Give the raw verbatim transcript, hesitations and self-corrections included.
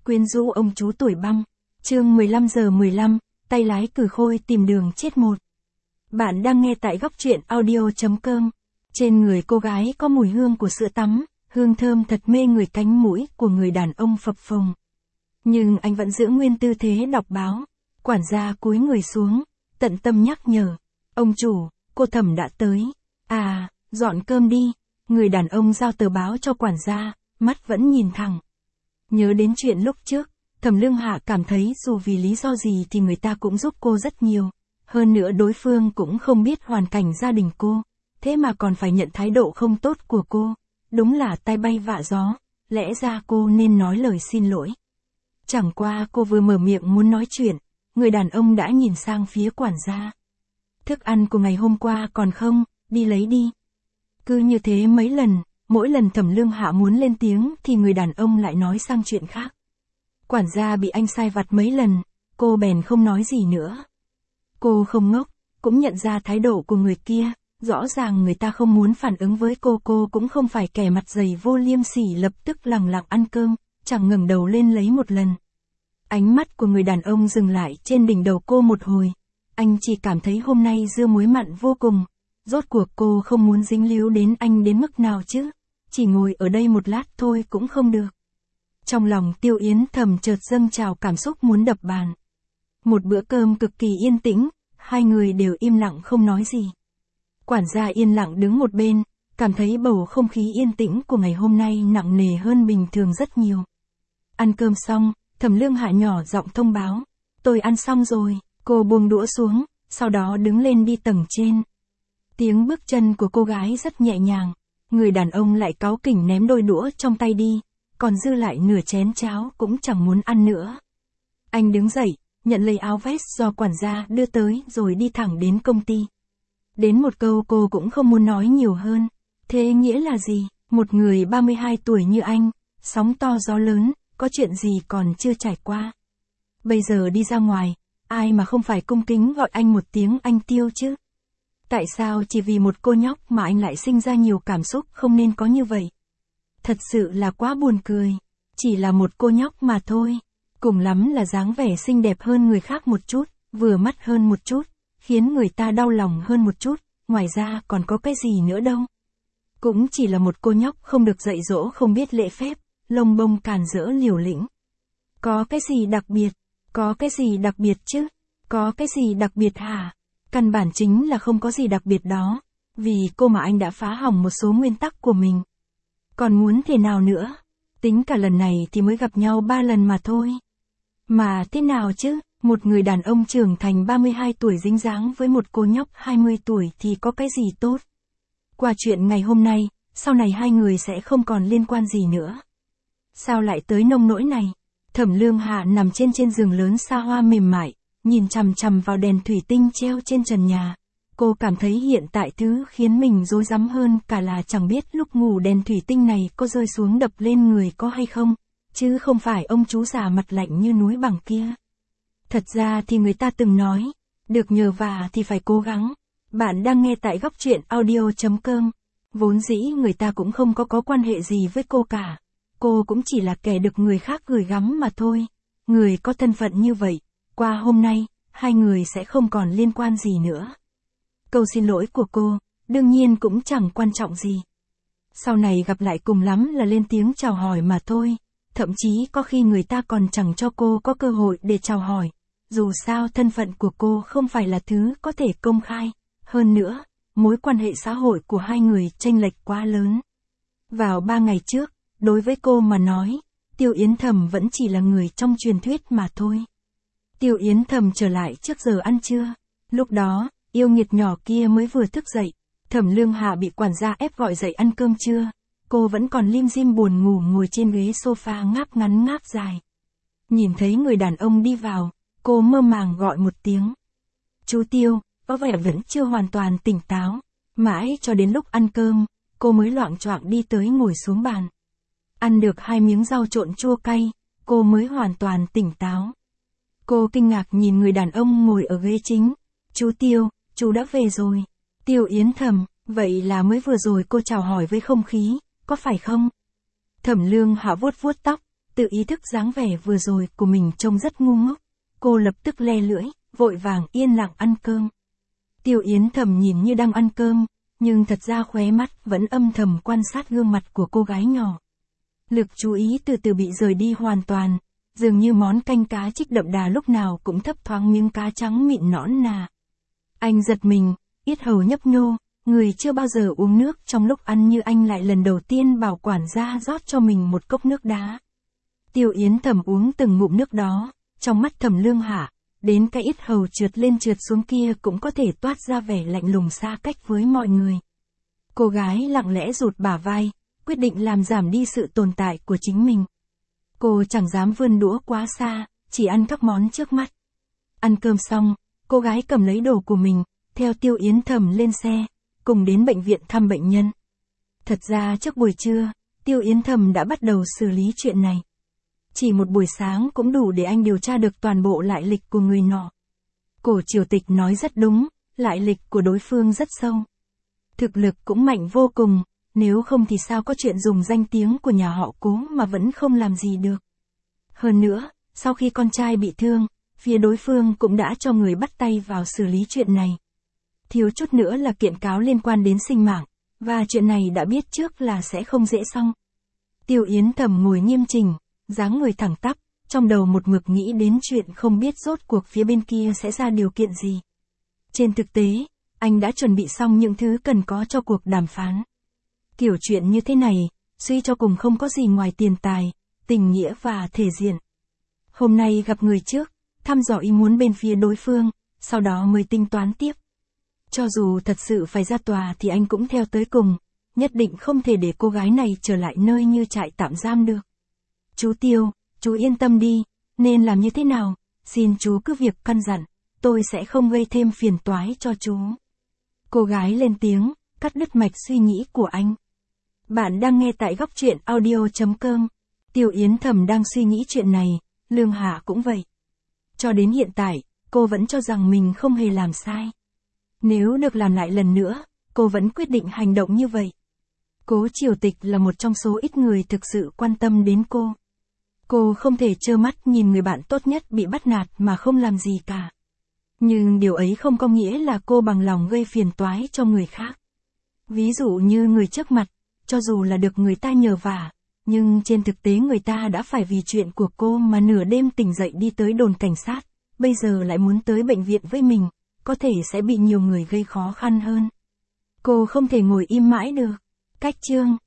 quyến rũ ông chú tuổi băng. Chương mười lăm giờ mười lăm, tay lái cử khôi tìm đường chết một. Bạn đang nghe tại góc truyện audio chấm com. Trên người cô gái có mùi hương của sữa tắm, hương thơm thật mê người, cánh mũi của người đàn ông phập phồng. Nhưng anh vẫn giữ nguyên tư thế đọc báo. Quản gia cúi người xuống, tận tâm nhắc nhở. Ông chủ, cô Thẩm đã tới. À, dọn cơm đi. Người đàn ông giao tờ báo cho quản gia, mắt vẫn nhìn thẳng. Nhớ đến chuyện lúc trước, Thẩm Lương Hạ cảm thấy dù vì lý do gì thì người ta cũng giúp cô rất nhiều. Hơn nữa đối phương cũng không biết hoàn cảnh gia đình cô, thế mà còn phải nhận thái độ không tốt của cô. Đúng là tai bay vạ gió, lẽ ra cô nên nói lời xin lỗi. Chẳng qua cô vừa mở miệng muốn nói chuyện, người đàn ông đã nhìn sang phía quản gia. Thức ăn của ngày hôm qua còn không, đi lấy đi. Cứ như thế mấy lần, mỗi lần Thẩm Lương Hạ muốn lên tiếng thì người đàn ông lại nói sang chuyện khác. Quản gia bị anh sai vặt mấy lần, cô bèn không nói gì nữa. Cô không ngốc, cũng nhận ra thái độ của người kia, rõ ràng người ta không muốn phản ứng với cô. Cô cũng không phải kẻ mặt dày vô liêm sỉ, lập tức lẳng lặng ăn cơm, chẳng ngẩng đầu lên lấy một lần. Ánh mắt của người đàn ông dừng lại trên đỉnh đầu cô một hồi. Anh chỉ cảm thấy hôm nay dưa muối mặn vô cùng. Rốt cuộc cô không muốn dính líu đến anh đến mức nào chứ. Chỉ ngồi ở đây một lát thôi cũng không được. Trong lòng Tiêu Yến Thầm chợt dâng trào cảm xúc muốn đập bàn. Một bữa cơm cực kỳ yên tĩnh, hai người đều im lặng không nói gì. Quản gia yên lặng đứng một bên, cảm thấy bầu không khí yên tĩnh của ngày hôm nay nặng nề hơn bình thường rất nhiều. Ăn cơm xong, Thẩm Lương Hạ nhỏ giọng thông báo. Tôi ăn xong rồi. Cô buông đũa xuống, sau đó đứng lên đi tầng trên. Tiếng bước chân của cô gái rất nhẹ nhàng. Người đàn ông lại cáu kỉnh ném đôi đũa trong tay đi, còn dư lại nửa chén cháo cũng chẳng muốn ăn nữa. Anh đứng dậy, nhận lấy áo vest do quản gia đưa tới rồi đi thẳng đến công ty. Đến một câu cô cũng không muốn nói nhiều hơn. Thế nghĩa là gì? Một người ba mươi hai tuổi như anh, sóng to gió lớn, có chuyện gì còn chưa trải qua. Bây giờ đi ra ngoài, ai mà không phải cung kính gọi anh một tiếng anh Tiêu chứ? Tại sao chỉ vì một cô nhóc mà anh lại sinh ra nhiều cảm xúc? Không nên có như vậy. Thật sự là quá buồn cười. Chỉ là một cô nhóc mà thôi. Cùng lắm là dáng vẻ xinh đẹp hơn người khác một chút, vừa mắt hơn một chút, khiến người ta đau lòng hơn một chút, ngoài ra còn có cái gì nữa đâu. Cũng chỉ là một cô nhóc không được dạy dỗ, không biết lễ phép, lông bông càn rỡ liều lĩnh. Có cái gì đặc biệt? Có cái gì đặc biệt chứ? Có cái gì đặc biệt hả? Căn bản chính là không có gì đặc biệt đó. Vì cô mà anh đã phá hỏng một số nguyên tắc của mình. Còn muốn thế nào nữa? Tính cả lần này thì mới gặp nhau ba lần mà thôi. Mà thế nào chứ? Một người đàn ông trưởng thành ba mươi hai tuổi dính dáng với một cô nhóc hai mươi tuổi thì có cái gì tốt? Qua chuyện ngày hôm nay, sau này hai người sẽ không còn liên quan gì nữa. Sao lại tới nông nỗi này? Thẩm Lương Hạ nằm trên trên giường lớn xa hoa mềm mại, nhìn chằm chằm vào đèn thủy tinh treo trên trần nhà. Cô cảm thấy hiện tại thứ khiến mình rối rắm hơn cả là chẳng biết lúc ngủ đèn thủy tinh này có rơi xuống đập lên người có hay không, chứ không phải ông chú già mặt lạnh như núi bằng kia. Thật ra thì người ta từng nói, được nhờ vả thì phải cố gắng. Bạn đang nghe tại góc truyện audio chấm com. Vốn dĩ người ta cũng không có có quan hệ gì với cô cả. Cô cũng chỉ là kẻ được người khác gửi gắm mà thôi. Người có thân phận như vậy, qua hôm nay, hai người sẽ không còn liên quan gì nữa. Câu xin lỗi của cô, đương nhiên cũng chẳng quan trọng gì. Sau này gặp lại cùng lắm là lên tiếng chào hỏi mà thôi. Thậm chí có khi người ta còn chẳng cho cô có cơ hội để chào hỏi. Dù sao thân phận của cô không phải là thứ có thể công khai. Hơn nữa, mối quan hệ xã hội của hai người chênh lệch quá lớn. Vào ba ngày trước, đối với cô mà nói, Tiêu Yến Thầm vẫn chỉ là người trong truyền thuyết mà thôi. Tiêu Yến Thầm trở lại trước giờ ăn trưa. Lúc đó, yêu nghiệt nhỏ kia mới vừa thức dậy. Thẩm Lương Hạ bị quản gia ép gọi dậy ăn cơm trưa. Cô vẫn còn lim dim buồn ngủ ngồi trên ghế sofa ngáp ngắn ngáp dài. Nhìn thấy người đàn ông đi vào, cô mơ màng gọi một tiếng. Chú Tiêu, có vẻ vẫn chưa hoàn toàn tỉnh táo. Mãi cho đến lúc ăn cơm, cô mới loạng choạng đi tới ngồi xuống bàn. Ăn được hai miếng rau trộn chua cay, cô mới hoàn toàn tỉnh táo. Cô kinh ngạc nhìn người đàn ông ngồi ở ghế chính. Chú Tiêu, chú đã về rồi. Tiêu Yến Thầm, vậy là mới vừa rồi cô chào hỏi với không khí, có phải không? Thẩm Lương Hạ vuốt vuốt tóc, tự ý thức dáng vẻ vừa rồi của mình trông rất ngu ngốc. Cô lập tức le lưỡi, vội vàng yên lặng ăn cơm. Tiêu Yến Thầm nhìn như đang ăn cơm, nhưng thật ra khóe mắt vẫn âm thầm quan sát gương mặt của cô gái nhỏ. Lực chú ý từ từ bị rời đi hoàn toàn, dường như món canh cá trích đậm đà lúc nào cũng thấp thoáng miếng cá trắng mịn nõn nà. Anh giật mình, yết hầu nhấp nhô, người chưa bao giờ uống nước trong lúc ăn như anh lại lần đầu tiên bảo quản gia rót cho mình một cốc nước đá. Tiêu Yến Thầm uống từng ngụm nước đó, trong mắt Thẩm Lương Hạ, đến cái yết hầu trượt lên trượt xuống kia cũng có thể toát ra vẻ lạnh lùng xa cách với mọi người. Cô gái lặng lẽ rụt bả vai, quyết định làm giảm đi sự tồn tại của chính mình. Cô chẳng dám vươn đũa quá xa, chỉ ăn các món trước mắt. Ăn cơm xong, cô gái cầm lấy đồ của mình, theo Tiêu Yến Thầm lên xe, cùng đến bệnh viện thăm bệnh nhân. Thật ra trước buổi trưa, Tiêu Yến Thầm đã bắt đầu xử lý chuyện này. Chỉ một buổi sáng cũng đủ để anh điều tra được toàn bộ lại lịch của người nọ. Cổ Triều Tịch nói rất đúng, lại lịch của đối phương rất sâu. Thực lực cũng mạnh vô cùng, nếu không thì sao có chuyện dùng danh tiếng của nhà họ Cố mà vẫn không làm gì được. Hơn nữa, sau khi con trai bị thương, phía đối phương cũng đã cho người bắt tay vào xử lý chuyện này. Thiếu chút nữa là kiện cáo liên quan đến sinh mạng, và chuyện này đã biết trước là sẽ không dễ xong. Tiêu Yến Thầm ngồi nghiêm chỉnh, dáng người thẳng tắp, trong đầu một mực nghĩ đến chuyện không biết rốt cuộc phía bên kia sẽ ra điều kiện gì. Trên thực tế, anh đã chuẩn bị xong những thứ cần có cho cuộc đàm phán. Kiểu chuyện như thế này, suy cho cùng không có gì ngoài tiền tài, tình nghĩa và thể diện. Hôm nay gặp người trước, thăm dò ý muốn bên phía đối phương, sau đó mới tính toán tiếp. Cho dù thật sự phải ra tòa thì anh cũng theo tới cùng, nhất định không thể để cô gái này trở lại nơi như trại tạm giam được. Chú Tiêu, chú yên tâm đi, nên làm như thế nào, xin chú cứ việc căn dặn, tôi sẽ không gây thêm phiền toái cho chú. Cô gái lên tiếng, cắt đứt mạch suy nghĩ của anh. Bạn đang nghe tại góc truyện audio chấm com. Tiêu Yến Thầm đang suy nghĩ chuyện này, Lương Hạ cũng vậy. Cho đến hiện tại, cô vẫn cho rằng mình không hề làm sai. Nếu được làm lại lần nữa, cô vẫn quyết định hành động như vậy. Cố Triều Tịch là một trong số ít người thực sự quan tâm đến cô. Cô không thể trơ mắt nhìn người bạn tốt nhất bị bắt nạt mà không làm gì cả. Nhưng điều ấy không có nghĩa là cô bằng lòng gây phiền toái cho người khác. Ví dụ như người trước mặt, cho dù là được người ta nhờ vả, nhưng trên thực tế người ta đã phải vì chuyện của cô mà nửa đêm tỉnh dậy đi tới đồn cảnh sát, bây giờ lại muốn tới bệnh viện với mình, có thể sẽ bị nhiều người gây khó khăn hơn. Cô không thể ngồi im mãi được. Cách chương